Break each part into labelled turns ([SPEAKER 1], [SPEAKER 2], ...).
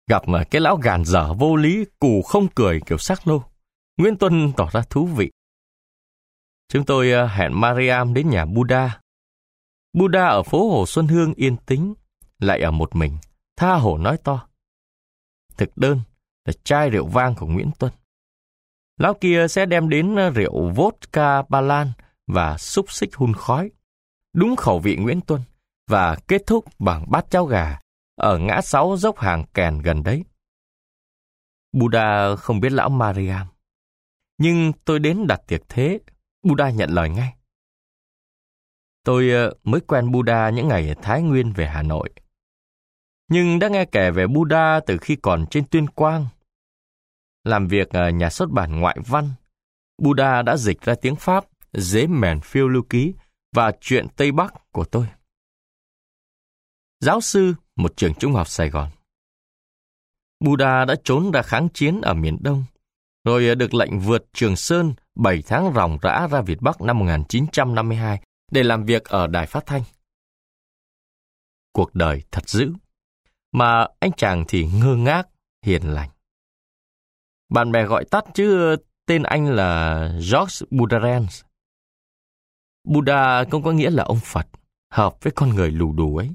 [SPEAKER 1] Gặp mà cái lão gàn dở vô lý, cù không cười kiểu sắc lô, Nguyễn Tuân tỏ ra thú vị. Chúng tôi hẹn Mariam đến nhà Buddha. Buddha ở phố Hồ Xuân Hương yên tĩnh, lại ở một mình, tha hồ nói to. Thực đơn là chai rượu vang của Nguyễn Tuân. Lão kia sẽ đem đến rượu vodka Ba Lan và xúc xích hun khói, đúng khẩu vị Nguyễn Tuân, và kết thúc bằng bát cháo gà ở ngã 6 dốc Hàng Kèn gần đấy. Buddha không biết lão Mariam, nhưng tôi đến đặt tiệc thế, Buddha nhận lời ngay. Tôi mới quen Buddha những ngày ở Thái Nguyên về Hà Nội, nhưng đã nghe kể về Buddha từ khi còn trên Tuyên Quang. Làm việc ở nhà xuất bản Ngoại văn, Buddha đã dịch ra tiếng Pháp Dế Mèn Phiêu Lưu Ký và Chuyện Tây Bắc của tôi. Giáo sư một trường trung học Sài Gòn. Buddha đã trốn ra kháng chiến ở miền Đông, rồi được lệnh vượt Trường Sơn 7 tháng ròng rã ra Việt Bắc năm 1952 để làm việc ở đài phát thanh. Cuộc đời thật dữ, mà anh chàng thì ngơ ngác, hiền lành. Bạn bè gọi tắt chứ tên anh là George Buddharens. Buddha không có nghĩa là ông Phật, hợp với con người lù đù ấy.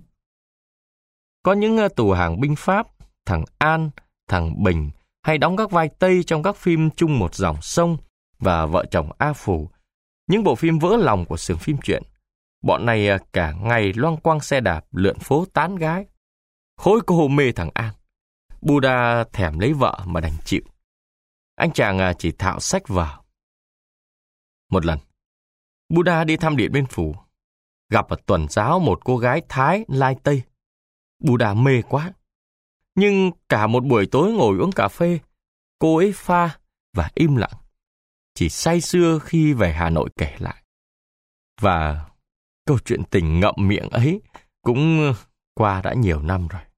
[SPEAKER 1] Có những tù hàng binh Pháp, thằng An, thằng Bình, hay đóng các vai Tây trong các phim Chung Một Dòng Sông và Vợ Chồng A Phù, những bộ phim vỡ lòng của xưởng phim truyện. Bọn này cả ngày loăng quăng xe đạp lượn phố tán gái. Khối cô mê thằng An. Buddha thèm lấy vợ mà đành chịu. Anh chàng chỉ thạo sách vở. Một lần, Buddha đi thăm Điện Biên Phủ, gặp ở tuần giáo một cô gái Thái lai Tây. Buddha mê quá. Nhưng cả một buổi tối ngồi uống cà phê, cô ấy pha và im lặng, chỉ say sưa khi về Hà Nội kể lại. Và câu chuyện tình ngậm miệng ấy cũng qua đã nhiều năm rồi.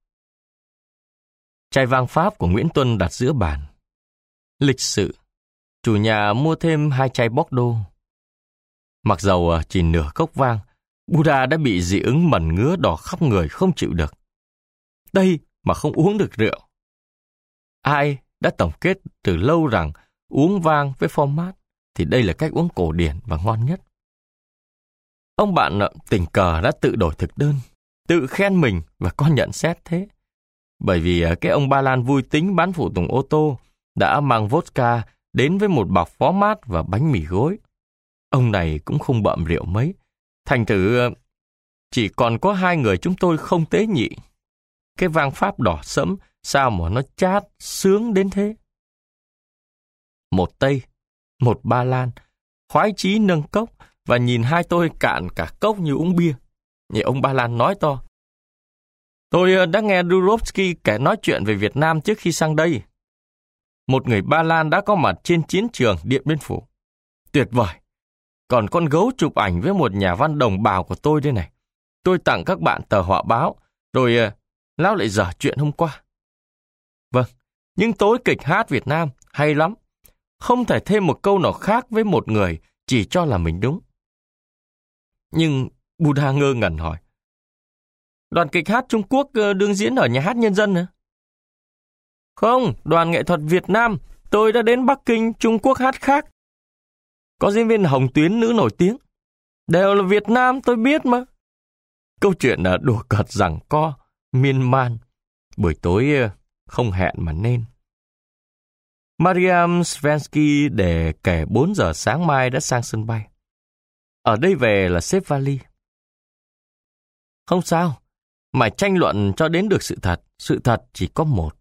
[SPEAKER 1] Chai vang Pháp của Nguyễn Tuân đặt giữa bàn. Lịch sự, chủ nhà mua thêm 2 chai Bordeaux. Mặc dầu chỉ nửa cốc vang, Buddha đã bị dị ứng mẩn ngứa đỏ khắp người không chịu được. Đây mà không uống được rượu. Ai đã tổng kết từ lâu rằng uống vang với format thì đây là cách uống cổ điển và ngon nhất. Ông bạn tình cờ đã tự đổi thực đơn, tự khen mình và có nhận xét thế. Bởi vì cái ông Ba Lan vui tính bán phụ tùng ô tô đã mang vodka đến với một bọc phó mát và bánh mì gối. Ông này cũng không bợm rượu mấy. Thành thử chỉ còn có 2 người chúng tôi không tế nhị. Cái vang Pháp đỏ sẫm sao mà nó chát, sướng đến thế. Một Tây, một Ba Lan, khoái chí nâng cốc và nhìn hai tôi cạn cả cốc như uống bia. Như ông Ba Lan nói to. Tôi đã nghe Durovsky kể nói chuyện về Việt Nam trước khi sang đây. Một người Ba Lan đã có mặt trên chiến trường Điện Biên Phủ. Tuyệt vời. Còn con gấu chụp ảnh với một nhà văn đồng bào của tôi đây này. Tôi tặng các bạn tờ họa báo, rồi lão lại dở chuyện hôm qua. Vâng, nhưng tối kịch hát Việt Nam hay lắm. Không thể thêm một câu nào khác với một người chỉ cho là mình đúng. Nhưng Buddha ngơ ngẩn hỏi. Đoàn kịch hát Trung Quốc đương diễn ở Nhà hát Nhân dân hả? Không, đoàn nghệ thuật Việt Nam. Tôi đã đến Bắc Kinh, Trung Quốc hát khác. Có diễn viên Hồng Tuyến nữ nổi tiếng. Đều là Việt Nam, tôi biết mà. Câu chuyện đùa cợt giằng co, miên man. Buổi tối không hẹn mà nên. Mariam Svensky để kể 4 giờ sáng mai đã sang sân bay. Ở đây về là xếp vali. Không sao, mày tranh luận cho đến được sự thật chỉ có một.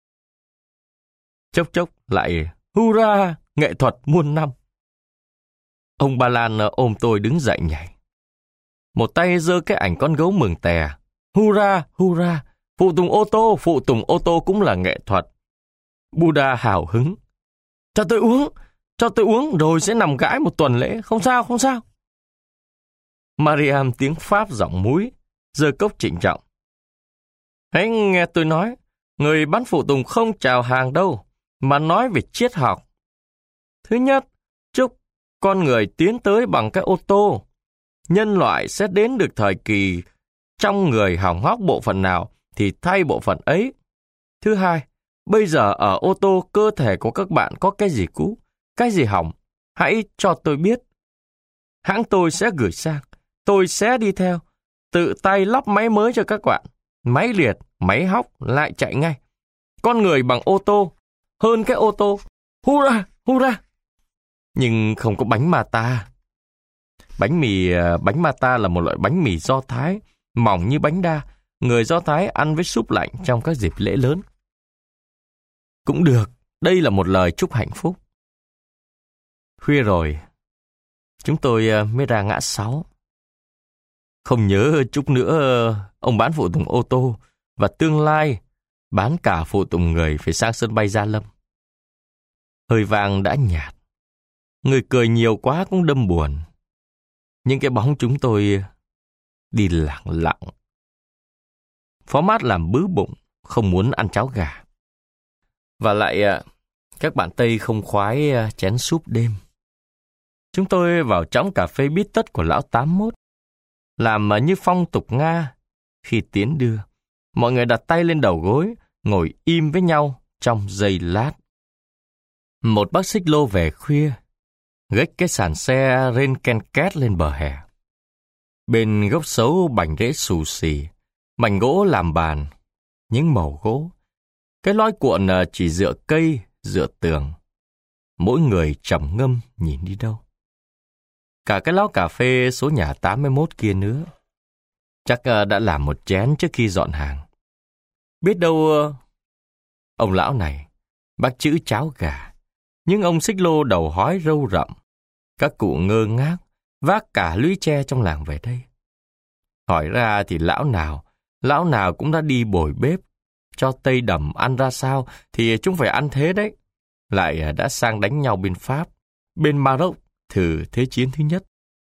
[SPEAKER 1] Chốc chốc lại hurra, nghệ thuật muôn năm. Ông Ba Lan ôm tôi đứng dậy nhảy. Một tay giơ cái ảnh con gấu mừng tè. Hurra, hurra, phụ tùng ô tô cũng là nghệ thuật. Buddha hào hứng. Cho tôi uống rồi sẽ nằm gãi một tuần lễ, không sao. Mariam tiếng Pháp giọng múi, giơ cốc trịnh trọng. Hãy nghe tôi nói, người bán phụ tùng không chào hàng đâu, mà nói về triết học. Thứ nhất, chúc con người tiến tới bằng cái ô tô. Nhân loại sẽ đến được thời kỳ trong người hỏng hóc bộ phận nào thì thay bộ phận ấy. Thứ hai, bây giờ ở ô tô cơ thể của các bạn có cái gì cũ, cái gì hỏng, hãy cho tôi biết. Hãng tôi sẽ gửi sang, tôi sẽ đi theo, tự tay lắp máy mới cho các bạn. Máy liệt, máy hóc lại chạy ngay. Con người bằng ô tô, hơn cái ô tô. Hurra, hurra! Nhưng không có bánh Mata. Bánh Mata là một loại bánh mì Do Thái, mỏng như bánh đa. Người Do Thái ăn với súp lạnh trong các dịp lễ lớn. Cũng được, đây là một lời chúc hạnh phúc. Khuya rồi, chúng tôi mới ra ngã 6. Không nhớ chút nữa ông bán phụ tùng ô tô và tương lai bán cả phụ tùng người phải sang sân bay Gia Lâm. Hơi vàng đã nhạt, người cười nhiều quá cũng đâm buồn. Những cái bóng chúng tôi đi lặng lặng. Phó mát làm bứ bụng, không muốn ăn cháo gà. Và lại các bạn Tây không khoái chén súp đêm. Chúng tôi vào trõng cà phê bít tất của lão 81, làm như phong tục Nga. Khi tiến đưa, mọi người đặt tay lên đầu gối, ngồi im với nhau trong giây lát. Một bác xích lô về khuya, gách cái sàn xe rên ken két lên bờ hè. Bên gốc xấu bành rễ xù xì, mảnh gỗ làm bàn, những mẩu gỗ. Cái lói cuộn chỉ dựa cây, dựa tường. Mỗi người trầm ngâm nhìn đi đâu. Cả cái láo cà phê số nhà 81 kia nữa. Chắc đã làm một chén trước khi dọn hàng. Biết đâu ông lão này bác chữ cháo gà, nhưng ông xích lô đầu hói râu rậm. Các cụ ngơ ngác vác cả lũy tre trong làng về đây. Hỏi ra thì lão nào cũng đã đi bồi bếp, cho Tây Đầm ăn ra sao thì chúng phải ăn thế đấy. Lại đã sang đánh nhau bên Pháp, bên Maroc thử Thế chiến thứ nhất.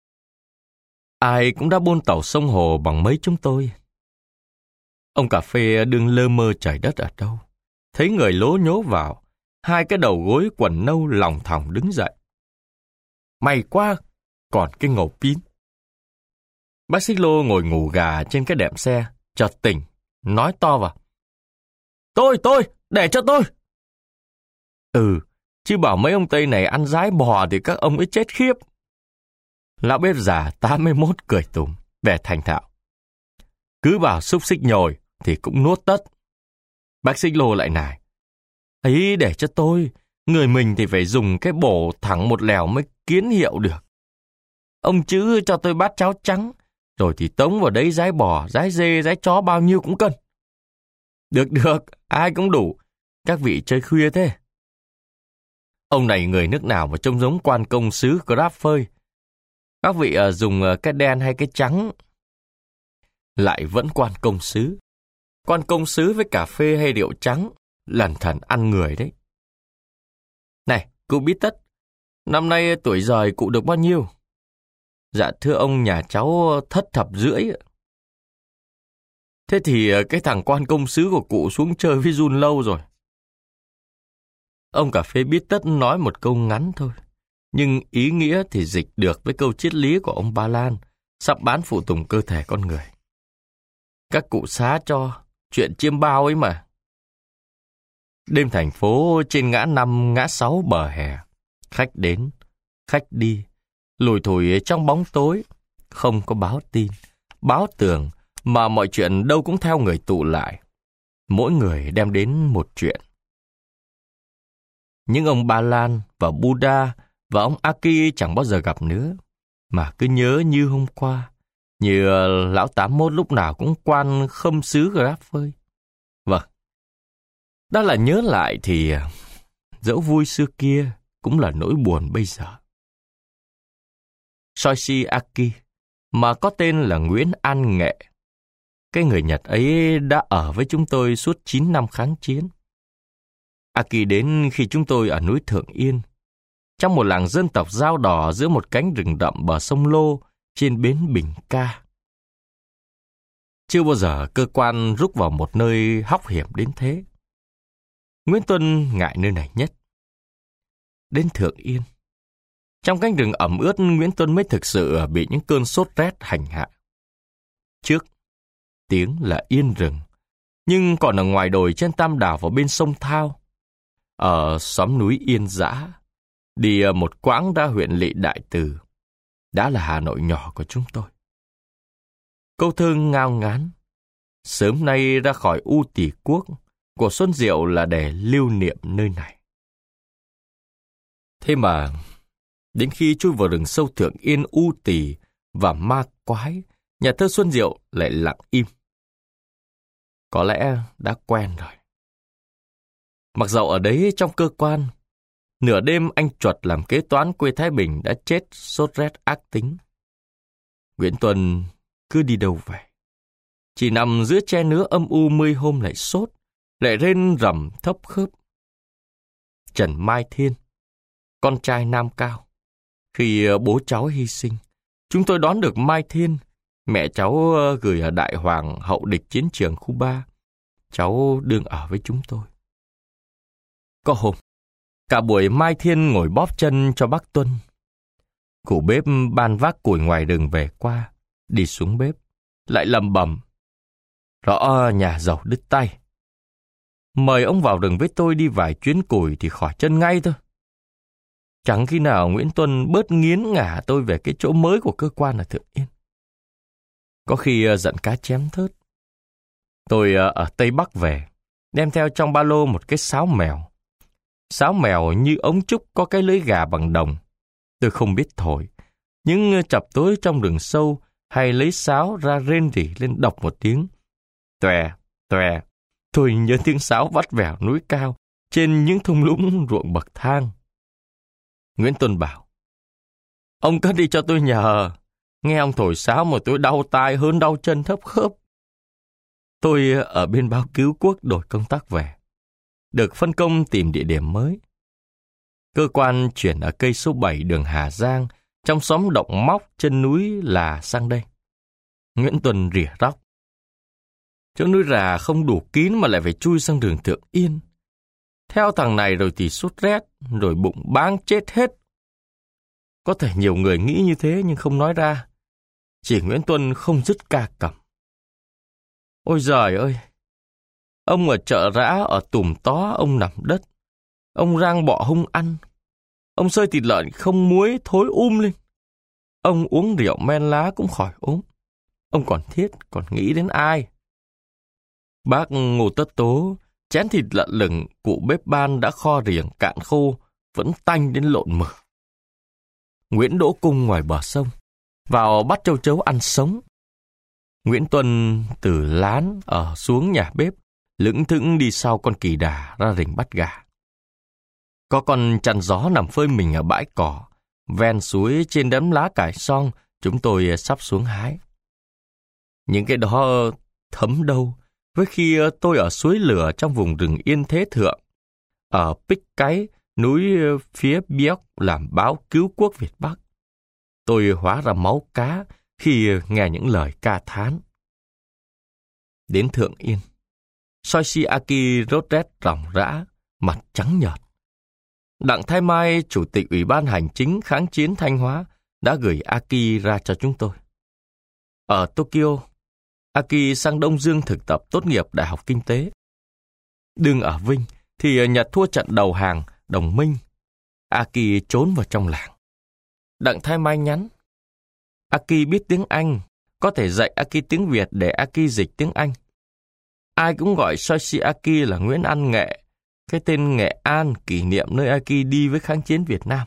[SPEAKER 1] Ai cũng đã buôn tàu sông hồ bằng mấy chúng tôi. Ông cà phê đương lơ mơ trời đất ở đâu. Thấy người lố nhố vào, hai cái đầu gối quần nâu lòng thòng đứng dậy. May quá, còn cái ngầu pín. Bác xích lô ngồi ngủ gà trên cái đệm xe, chợt tỉnh, nói to vào. Tôi, để cho tôi. Chứ bảo mấy ông Tây này ăn dái bò thì các ông ấy chết khiếp. Lão bếp già 81 cười tủm, vẻ thành thạo. Cứ bảo xúc xích nhồi thì cũng nuốt tất. Bác xích lô lại nài. Ấy để cho tôi, người mình thì phải dùng cái bổ thẳng một lèo mới kiến hiệu được. Ông chứ cho tôi bát cháo trắng, rồi thì tống vào đấy dái bò, dái dê, dái chó bao nhiêu cũng cân. Được, ai cũng đủ. Các vị chơi khuya thế. Ông này người nước nào mà trông giống quan công sứ Grab phơi. Các vị dùng cái đen hay cái trắng. Lại vẫn quan công sứ. Quan công sứ với cà phê hay rượu trắng, lẩn thẩn ăn người đấy. Này, cụ Bít Tất, năm nay tuổi giời cụ được bao nhiêu? Dạ thưa ông, nhà cháu thất thập rưỡi. Thế thì cái thằng quan công sứ của cụ xuống chơi với Jun lâu rồi. Ông cà phê Bít Tất nói một câu ngắn thôi, nhưng ý nghĩa thì dịch được với câu triết lý của ông Ba Lan, sắp bán phụ tùng cơ thể con người. Các cụ xá cho, chuyện chiêm bao ấy mà. Đêm thành phố trên ngã 5, ngã 6 bờ hè, khách đến, khách đi, lủi thủi trong bóng tối, không có báo tin, báo tường, mà mọi chuyện đâu cũng theo người tụ lại. Mỗi người đem đến một chuyện. Nhưng ông Ba Lan và Buddha và ông Aki chẳng bao giờ gặp nữa, mà cứ nhớ như hôm qua, như lão 81 lúc nào cũng quan khâm sứ Grab phơi. Vâng, đó là nhớ lại thì dẫu vui xưa kia cũng là nỗi buồn bây giờ. Soichi Aki, mà có tên là Nguyễn An Nghệ, cái người Nhật ấy đã ở với chúng tôi suốt 9 năm kháng chiến. Aki đến khi chúng tôi ở núi Thượng Yên, trong một làng dân tộc dao đỏ giữa một cánh rừng rậm bờ sông Lô trên bến Bình Ca. Chưa bao giờ cơ quan rút vào một nơi hóc hiểm đến thế. Nguyễn Tuân ngại nơi này nhất. Đến Thượng Yên, trong cánh rừng ẩm ướt, Nguyễn Tuân mới thực sự bị những cơn sốt rét hành hạ. Trước, tiếng là yên rừng, nhưng còn ở ngoài đồi trên Tam Đảo và bên sông Thao, ở xóm núi Yên Dã, đi một quãng ra huyện lỵ Đại Từ, đã là Hà Nội nhỏ của chúng tôi. Câu thơ ngao ngán, sớm nay ra khỏi U Tỳ Quốc, của Xuân Diệu là để lưu niệm nơi này. Thế mà, đến khi chui vào rừng sâu Thượng Yên, U Tỳ và Ma Quái, nhà thơ Xuân Diệu lại lặng im. Có lẽ đã quen rồi. Mặc dầu ở đấy trong cơ quan, nửa đêm anh Chuột làm kế toán quê Thái Bình đã chết sốt rét ác tính. Nguyễn Tuân cứ đi đâu về. Chỉ nằm giữa che nứa âm u 10 hôm lại sốt, lại rên rầm thấp khớp. Trần Mai Thiên, con trai Nam Cao. Khi bố cháu hy sinh, chúng tôi đón được Mai Thiên. Mẹ cháu gửi ở Đại Hoàng hậu địch chiến trường khu 3. Cháu đương ở với chúng tôi. Có hôm, cả buổi Mai Thiên ngồi bóp chân cho bác Tuân. Cụ bếp ban vác củi ngoài rừng về qua, đi xuống bếp, lại lầm bầm. Rõ nhà giàu đứt tay. Mời ông vào rừng với tôi đi vài chuyến củi thì khỏi chân ngay thôi. Chẳng khi nào Nguyễn Tuân bớt nghiến ngả tôi về cái chỗ mới của cơ quan ở Thượng Yên. Có khi giận cá chém thớt. Tôi ở Tây Bắc về, đem theo trong ba lô một cái sáo mèo. Sáo mèo như ống trúc có cái lưỡi gà bằng đồng. Tôi không biết thổi, nhưng chập tối trong rừng sâu hay lấy sáo ra rên rỉ lên đọc một tiếng. Tòe, tòe. Tôi nhớ tiếng sáo vắt vẻo núi cao trên những thung lũng ruộng bậc thang. Nguyễn Tuân bảo, ông cất đi cho tôi nhờ. Nghe ông thổi sáo mà tôi đau tai hơn đau chân thấp khớp. Tôi ở bên báo Cứu Quốc đổi công tác về, được phân công tìm địa điểm mới. Cơ quan chuyển ở cây số 7 đường Hà Giang, trong xóm Động Móc chân núi là sang đây. Nguyễn Tuân rỉa róc. Chỗ núi Rà không đủ kín mà lại phải chui sang đường Thượng Yên. Theo thằng này rồi thì sốt rét, rồi bụng báng chết hết. Có thể nhiều người nghĩ như thế nhưng không nói ra. Chỉ Nguyễn Tuân không dứt ca cẩm. Ôi giời ơi! Ông ở chợ Rã, ở Tùm Tó, ông nằm đất. Ông rang bọ hung ăn. Ông xơi thịt lợn không muối thối lên. Ông uống rượu men lá cũng khỏi ốm. Ông còn thiết, còn nghĩ đến ai? Bác Ngô Tất Tố, chén thịt lợn lửng cụ bếp ban đã kho riềng cạn khô, vẫn tanh đến lộn mửa. Nguyễn Đỗ Cung ngoài bờ sông, vào bắt châu chấu ăn sống. Nguyễn Tuân từ lán ở xuống nhà bếp, lững thững đi sau con kỳ đà ra rình bắt gà. Có con chăn gió nằm phơi mình ở bãi cỏ, ven suối trên đám lá cải xong, chúng tôi sắp xuống hái. Những cái đó thấm đâu với khi tôi ở suối lửa trong vùng rừng Yên Thế Thượng, ở Pích Cái, núi phía Bióc làm báo Cứu Quốc Việt Bắc. Tôi hóa ra máu cá khi nghe những lời ca thán. Đến Thượng Yên, Soichiaki rốt rét ròng rã, mặt trắng nhợt. Đặng Thái Mai, Chủ tịch Ủy ban Hành chính kháng chiến Thanh Hóa, đã gửi Aki ra cho chúng tôi. Ở Tokyo, Aki sang Đông Dương thực tập tốt nghiệp Đại học Kinh tế. Đương ở Vinh thì Nhật thua trận đầu hàng đồng minh. Aki trốn vào trong làng. Đặng Thái Mai nhắn, Aki biết tiếng Anh, có thể dạy Aki tiếng Việt để Aki dịch tiếng Anh. Ai cũng gọi Soichiaki là Nguyễn An Nghệ, cái tên Nghệ An kỷ niệm nơi Aki đi với kháng chiến Việt Nam.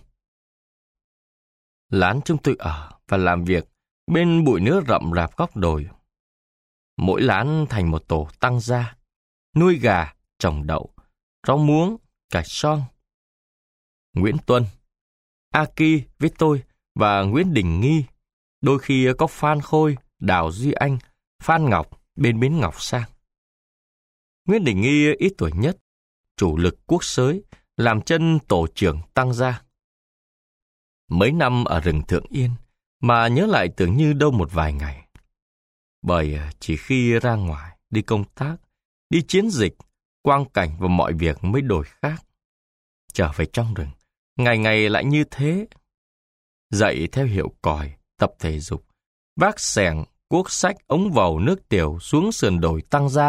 [SPEAKER 1] Lán chúng tôi ở và làm việc bên bụi nứa rậm rạp góc đồi. Mỗi lán thành một tổ tăng gia, nuôi gà, trồng đậu, rau muống, cải xoong. Nguyễn Tuân, Aki với tôi và Nguyễn Đình Nghi, đôi khi có Phan Khôi, Đào Duy Anh, Phan Ngọc bên bến Ngọc Sang. Nguyễn Đình Nghi ít tuổi nhất, chủ lực quốc xới, làm chân tổ trưởng tăng gia. Mấy năm ở rừng Thượng Yên mà nhớ lại tưởng như đâu một vài ngày. Bởi chỉ khi ra ngoài, đi công tác, đi chiến dịch, quang cảnh và mọi việc mới đổi khác. Trở về trong rừng, ngày ngày lại như thế. Dậy theo hiệu còi, tập thể dục, vác xẻng, cuốc sách, ống vầu, nước tiểu xuống sườn đồi tăng gia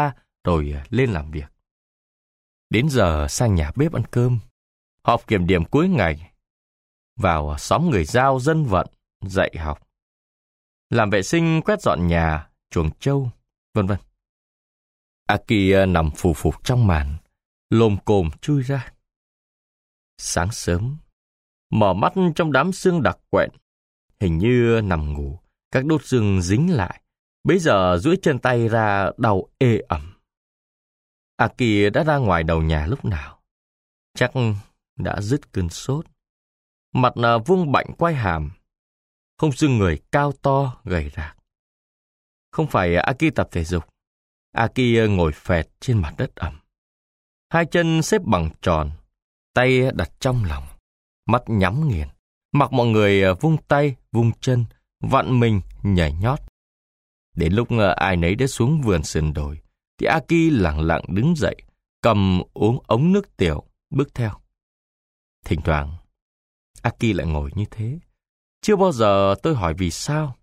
[SPEAKER 1] rồi lên làm việc. Đến giờ sang nhà bếp ăn cơm, họp kiểm điểm cuối ngày, vào xóm người Dao dân vận, dạy học, làm vệ sinh quét dọn nhà, chuồng trâu, vân vân. Aki nằm phù phục trong màn, lồm cồm chui ra. Sáng sớm, mở mắt trong đám sương đặc quện, hình như nằm ngủ, các đốt xương dính lại. Bấy giờ duỗi chân tay ra đau ê ẩm. Aki đã ra ngoài đầu nhà lúc nào? Chắc đã dứt cơn sốt. Mặt vuông bạnh quai hàm, không xương người cao to gầy rạc. Không phải Aki tập thể dục. Aki ngồi phệt trên mặt đất ẩm. Hai chân xếp bằng tròn, tay đặt trong lòng, mắt nhắm nghiền. Mặc mọi người vung tay, vung chân, vặn mình, nhảy nhót. Đến lúc ai nấy đã xuống vườn sườn đồi, thì Aki lặng lặng đứng dậy, cầm uống ống nước tiểu, bước theo. Thỉnh thoảng, Aki lại ngồi như thế. Chưa bao giờ tôi hỏi vì sao.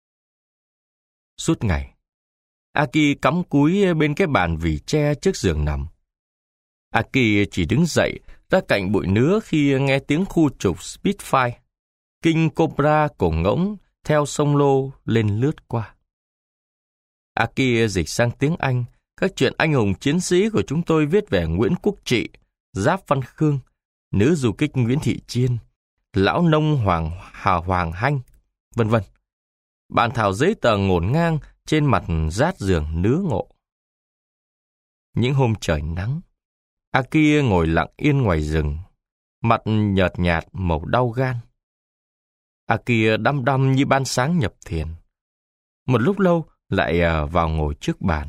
[SPEAKER 1] Suốt ngày, Aki cắm cúi bên cái bàn vỉ tre trước giường nằm. Aki chỉ đứng dậy ra cạnh bụi nứa khi nghe tiếng khu trục Spitfire, King Cobra cổ ngỗng theo sông Lô lên lướt qua. Aki dịch sang tiếng Anh các chuyện anh hùng chiến sĩ của chúng tôi viết về Nguyễn Quốc Trị, Giáp Văn Khương, nữ du kích Nguyễn Thị Chiên, lão nông Hoàng Hanh, vân vân. Bàn thảo giấy tờ ngổn ngang trên mặt rát giường nứa ngộ. Những hôm trời nắng, Aki ngồi lặng yên ngoài rừng, mặt nhợt nhạt màu đau gan. Aki đăm đăm như ban sáng nhập thiền. Một lúc lâu lại vào ngồi trước bàn.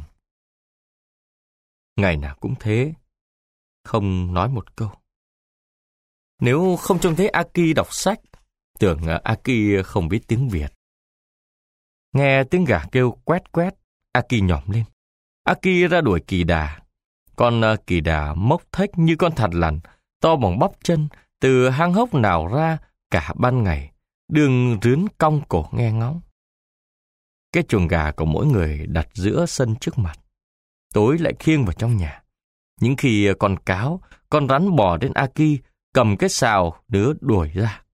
[SPEAKER 1] Ngày nào cũng thế, không nói một câu. Nếu không trông thấy Aki đọc sách, tưởng Aki không biết tiếng Việt. Nghe tiếng gà kêu quét quét, Aki nhỏm lên. Aki ra đuổi kỳ đà. Con kỳ đà mốc thếch như con thằn lằn, to bằng bắp chân, từ hang hốc nào ra cả ban ngày, đường rướn cong cổ nghe ngóng. Cái chuồng gà của mỗi người đặt giữa sân trước mặt, tối lại khiêng vào trong nhà. Những khi con cáo, con rắn bò đến Aki, cầm cái sào đứa đuổi ra.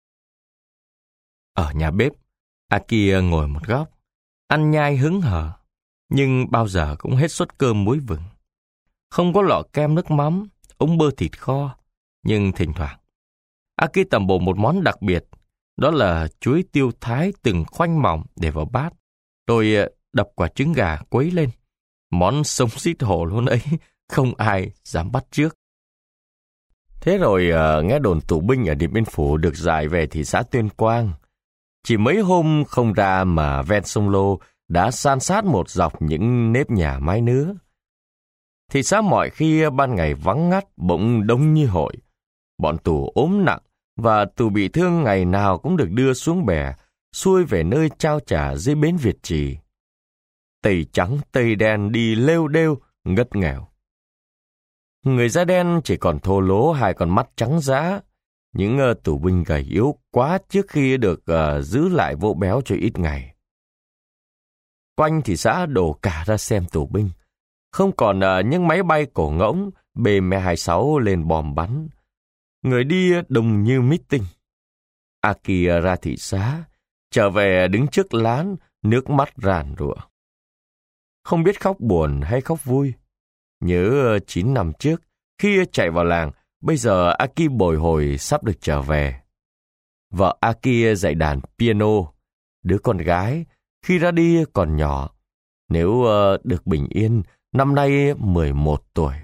[SPEAKER 1] Ở nhà bếp, Aki ngồi một góc, ăn nhai hứng hở, nhưng bao giờ cũng hết suất cơm muối vừng. Không có lọ kem nước mắm, ống bơ thịt kho, nhưng thỉnh thoảng, Aki tầm bổ một món đặc biệt, đó là chuối tiêu thái từng khoanh mỏng để vào bát, rồi đập quả trứng gà quấy lên. Món sống xít hổ luôn ấy, không ai dám bắt chước. Thế rồi nghe đồn tù binh ở Điện Biên Phủ được giải về thị xã Tuyên Quang. Chỉ mấy hôm không ra mà ven sông Lô đã san sát một dọc những nếp nhà mái nứa. Thị xã mọi khi ban ngày vắng ngắt bỗng đông như hội. Bọn tù ốm nặng và tù bị thương ngày nào cũng được đưa xuống bè, xuôi về nơi trao trả dưới bến Việt Trì. Tây trắng tây đen đi lêu đêu, ngất nghèo. Người da đen chỉ còn thô lố hai con mắt trắng dã. Những tù binh gầy yếu quá trước khi được giữ lại vỗ béo cho ít ngày. Quanh thị xã đổ cả ra xem tù binh. Không còn những máy bay cổ ngỗng B-26 lên bom bắn. Người đi đông như meeting. Aki ra thị xã, trở về đứng trước lán, nước mắt ràn rụa. Không biết khóc buồn hay khóc vui. Nhớ 9 năm trước, khi chạy vào làng, bây giờ Aki bồi hồi sắp được trở về. Vợ Aki dạy đàn piano. Đứa con gái, khi ra đi còn nhỏ. Nếu được bình yên, năm nay 11 tuổi.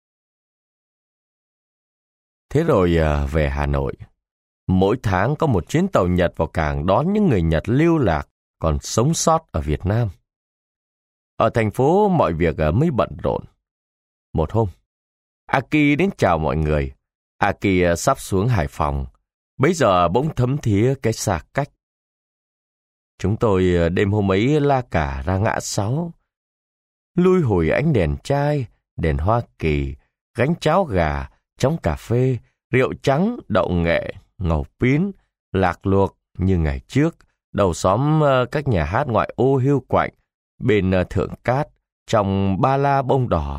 [SPEAKER 1] Thế rồi về Hà Nội. Mỗi tháng có một chuyến tàu Nhật vào cảng đón những người Nhật lưu lạc còn sống sót ở Việt Nam. Ở thành phố mọi việc mới bận rộn. Một hôm, Aki đến chào mọi người. Aki sắp xuống Hải Phòng. Bấy giờ bỗng thấm thía cái xa cách. Chúng tôi đêm hôm ấy la cả ra ngã 6. Lui hồi ánh đèn chai, đèn Hoa Kỳ, gánh cháo gà, chóng cà phê, rượu trắng, đậu nghệ, ngầu pín, lạc luộc như ngày trước, đầu xóm các nhà hát ngoại ô hiu quạnh, bên Thượng Cát, trong ba la bông đỏ.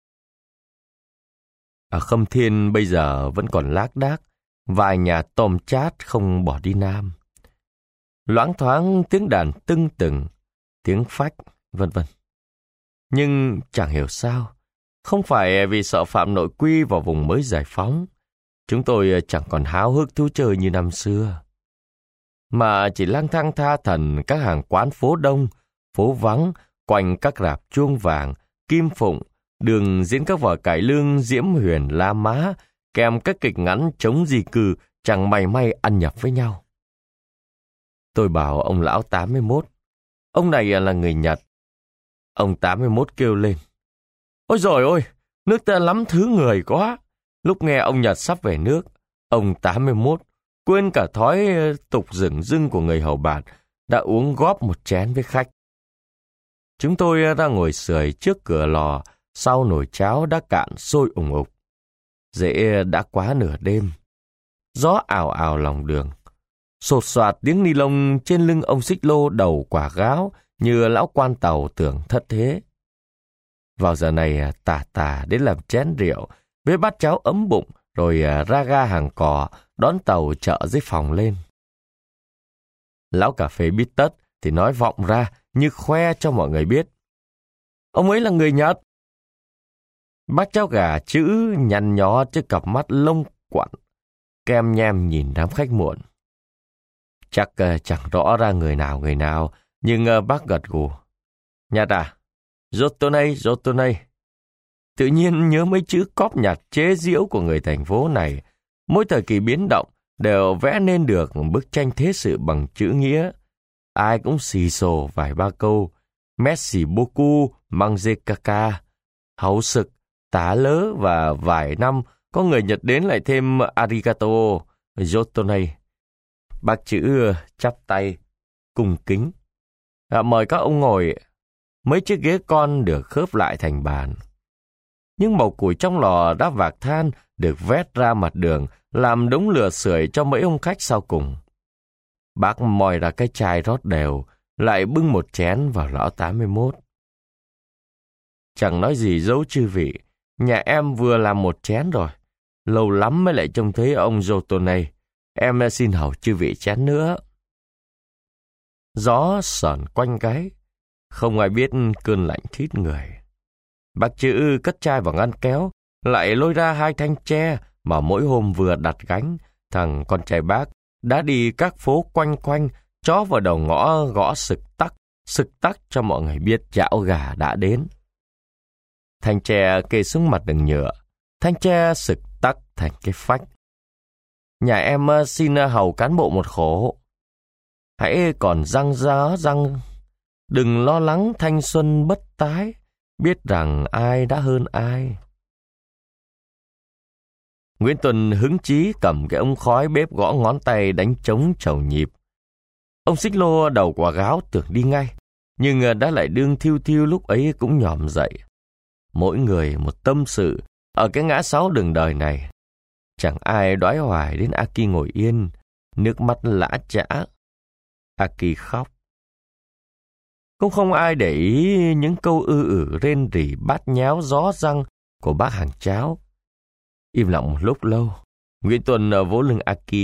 [SPEAKER 1] Ở Khâm Thiên bây giờ vẫn còn lác đác, vài nhà tôm chát không bỏ đi Nam. Loáng thoáng tiếng đàn tưng từng, tiếng phách, vân vân. Nhưng chẳng hiểu sao, không phải vì sợ phạm nội quy vào vùng mới giải phóng, chúng tôi chẳng còn háo hức thú chơi như năm xưa, mà chỉ lang thang tha thần các hàng quán phố đông, phố vắng, quanh các rạp chuông vàng, Kim Phụng, đường diễn các vở cải lương Diễm Huyền, La Má, kèm các kịch ngắn chống di cư chẳng mảy may ăn nhập với nhau. Tôi bảo ông lão 81, ông này là người Nhật. Ông 81 kêu lên, ôi dồi ôi, nước ta lắm thứ người quá. Lúc nghe ông Nhật sắp về nước, ông 81 quên cả thói tục dửng dưng của người hầu bàn, đã uống góp một chén với khách. Chúng tôi ra ngồi sưởi trước cửa lò, sau nồi cháo đã cạn sôi ủng ục. Dễ đã quá nửa đêm. Gió ào ào lòng đường. Sột soạt tiếng ni lông trên lưng ông xích lô đầu quả gáo như lão quan tàu tưởng thất thế. Vào giờ này tả tả đến làm chén rượu với bát cháo ấm bụng, rồi ra ga hàng cò đón tàu chợ dưới phòng lên. Lão cà phê biết tất thì nói vọng ra như khoe cho mọi người biết. Ông ấy là người Nhật. Bác cháu gà chữ nhăn nhó chứ cặp mắt lông quặn, kem nhem nhìn đám khách muộn. Chắc chẳng rõ ra người nào, nhưng bác gật gù. Nhật à? Jotonei. Tự nhiên nhớ mấy chữ cóp nhặt chế giễu của người thành phố này. Mỗi thời kỳ biến động đều vẽ nên được bức tranh thế sự bằng chữ nghĩa. Ai cũng xì xồ vài ba câu. Merci beaucoup, mangez caca. Hậu sực, tá lớ và vài năm có người Nhật đến lại thêm arigato, jotonei. Bác chữ chắp tay, cung kính. Mời các ông ngồi. Mấy chiếc ghế con được khớp lại thành bàn. Nhưng màu củi trong lò đã vạc than được vét ra mặt đường, làm đống lửa sưởi cho mấy ông khách sau cùng. Bác moi ra cái chai rót đều, lại bưng một chén vào lão 81. Chẳng nói gì giấu chư vị, nhà em vừa làm một chén rồi. Lâu lắm mới lại trông thấy ông Jotonei. Em xin hầu chư vị chén nữa. Gió sờn quanh gáy, không ai biết cơn lạnh thít người. Bác chữ cất chai vào ngăn kéo, lại lôi ra 2 thanh tre mà mỗi hôm vừa đặt gánh. Thằng con trai bác đã đi các phố quanh quanh, chó vào đầu ngõ gõ sực tắc cho mọi người biết chảo gà đã đến. Thanh tre kê xuống mặt đường nhựa, thanh tre sực tắc thành cái phách. Nhà em xin hầu cán bộ một khổ. Hãy còn răng giá răng, đừng lo lắng thanh xuân bất tái, biết rằng ai đã hơn ai. Nguyễn Tuần hứng chí cầm cái ống khói bếp gõ ngón tay đánh trống chầu nhịp. Ông xích lô đầu quả gáo tưởng đi ngay, nhưng đã lại đương thiêu thiêu lúc ấy cũng nhòm dậy. Mỗi người một tâm sự ở cái ngã sáu đường đời này. Chẳng ai đoái hoài đến Aki ngồi yên, nước mắt lã chã. Aki khóc. Cũng không ai để ý những câu rên rỉ bát nháo gió răng của bác hàng cháo. Im lặng một lúc lâu, Nguyễn Tuần vỗ lưng Aki.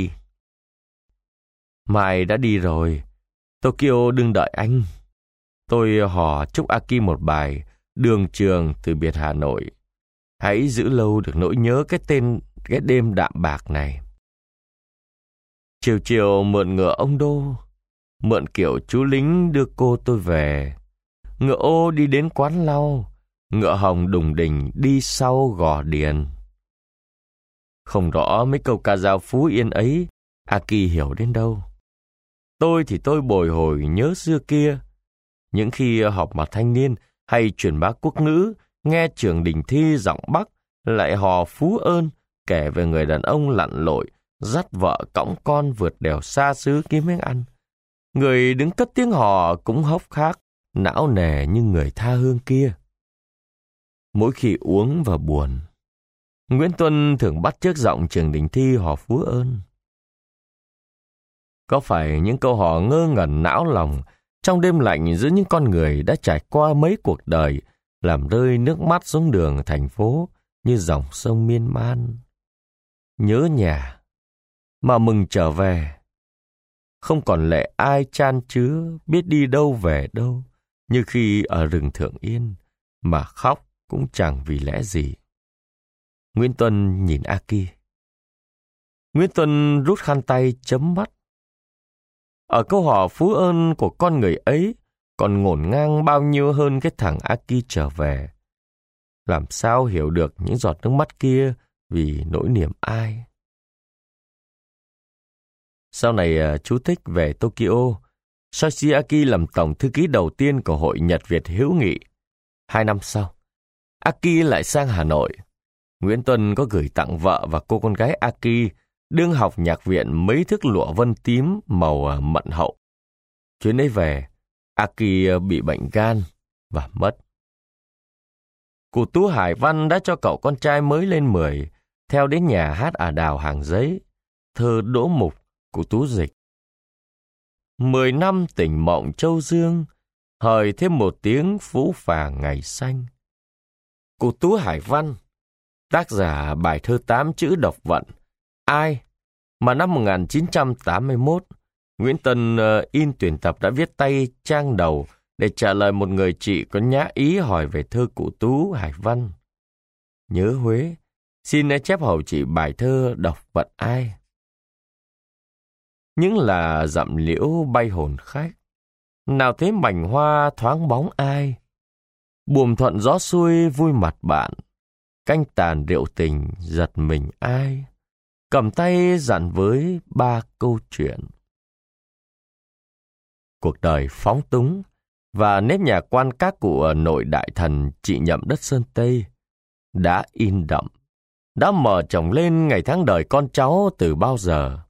[SPEAKER 1] Mai đã đi rồi, Tokyo đừng đợi anh. Tôi hò chúc Aki một bài Đường Trường từ biệt Hà Nội. Hãy giữ lâu được nỗi nhớ cái đêm đạm bạc này. Chiều chiều mượn ngựa ông Đô, mượn kiểu chú lính đưa cô tôi về. Ngựa ô đi đến quán lau, ngựa hồng đùng đỉnh đi sau gò điền. Không rõ mấy câu ca dao Phú Yên ấy, Aki hiểu đến đâu. Tôi thì tôi bồi hồi nhớ xưa kia. Những khi họp mặt thanh niên hay truyền bá quốc ngữ, nghe Trường Đình Thi giọng Bắc lại hò Phú Ơn kể về người đàn ông lặn lội, dắt vợ cõng con vượt đèo xa xứ kiếm miếng ăn. Người đứng cất tiếng hò cũng hốc hác, não nề như người tha hương kia. Mỗi khi uống và buồn, Nguyễn Tuân thường bắt chước giọng Trường Đình Thi hò Phú Ơn. Có phải những câu hò ngơ ngẩn não lòng trong đêm lạnh giữa những con người đã trải qua mấy cuộc đời làm rơi nước mắt xuống đường thành phố như dòng sông miên man. Nhớ nhà, mà mừng trở về. Không còn lệ ai chan chứa, biết đi đâu về đâu, như khi ở rừng Thượng Yên, mà khóc cũng chẳng vì lẽ gì. Nguyễn Tuân nhìn Aki. Nguyễn Tuân rút khăn tay chấm mắt. Ở câu hò phú ơn của con người ấy còn ngổn ngang bao nhiêu hơn cái thằng Aki trở về. Làm sao hiểu được những giọt nước mắt kia vì nỗi niềm ai? Sau này chú thích về Tokyo, Shoichi Aki làm tổng thư ký đầu tiên của Hội Nhật Việt hữu nghị. 2 năm sau, Aki lại sang Hà Nội. Nguyễn Tuân có gửi tặng vợ và cô con gái Aki đương học nhạc viện mấy thước lụa vân tím màu mận hậu. Chuyến ấy về, Aki bị bệnh gan và mất. Cụ Tú Hải Văn đã cho cậu con trai mới lên 10 theo đến nhà hát Ả Đào Hàng Giấy, thơ Đỗ Mục, cụ Tú dịch. 10 năm tỉnh mộng Châu Dương, hời thêm một tiếng phũ phàng ngày xanh. Cụ Tú Hải Văn, tác giả bài thơ 8 chữ độc vận, Ai, mà năm 1981, Nguyễn Tuân in tuyển tập đã viết tay trang đầu để trả lời một người chị có nhã ý hỏi về thơ cụ Tú Hải Văn. Nhớ Huế, xin chép hầu chị bài thơ độc vận Ai. Những là dặm liễu bay hồn khách, nào thế mảnh hoa thoáng bóng ai. Buồm thuận gió xuôi vui mặt bạn, canh tàn rượu tình giật mình ai. Cầm tay dặn với 3 câu chuyện. Cuộc đời phóng túng và nếp nhà quan các của nội đại thần trị nhậm đất Sơn Tây đã in đậm, đã mở chồng lên ngày tháng đời con cháu từ bao giờ.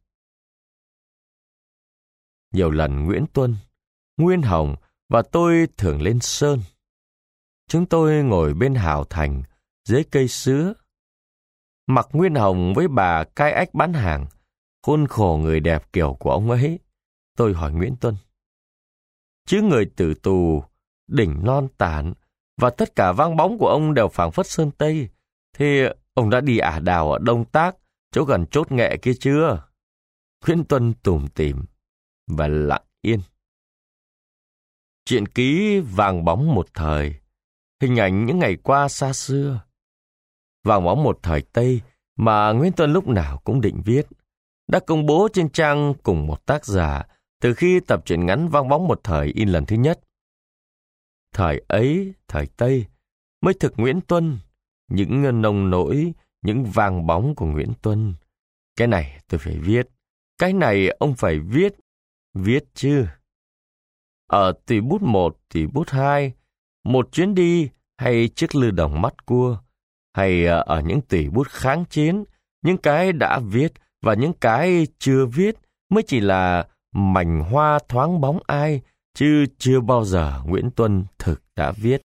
[SPEAKER 1] Nhiều lần Nguyễn Tuân, Nguyên Hồng và tôi thường lên Sơn. Chúng tôi ngồi bên hào thành dưới cây sứa. Mặc Nguyên Hồng với bà cai ách bán hàng, khuôn khổ người đẹp kiểu của ông ấy. Tôi hỏi Nguyễn Tuân. Chứ người tử tù, đỉnh non tản và tất cả vang bóng của ông đều phảng phất Sơn Tây. Thế ông đã đi Ả Đào ở Đông Tác, chỗ gần chốt Nghệ kia chưa? Nguyễn Tuân tủm tỉm và lặng yên. Truyện ký vàng bóng một thời, hình ảnh những ngày qua xa xưa. Vàng bóng một thời Tây mà Nguyễn Tuân lúc nào cũng định viết, đã công bố trên trang cùng một tác giả từ khi tập truyện ngắn Vang bóng một thời in lần thứ nhất. Thời ấy, thời Tây, mới thực Nguyễn Tuân, những nồng nỗi, những vang bóng của Nguyễn Tuân. Cái này tôi phải viết, cái này ông phải viết chứ. Ở tùy bút 1, tùy bút 2, một chuyến đi hay chiếc lư đồng mắt cua, hay ở những tùy bút kháng chiến, những cái đã viết và những cái chưa viết mới chỉ là mảnh hoa thoáng bóng ai, chứ chưa bao giờ Nguyễn Tuân thực đã viết.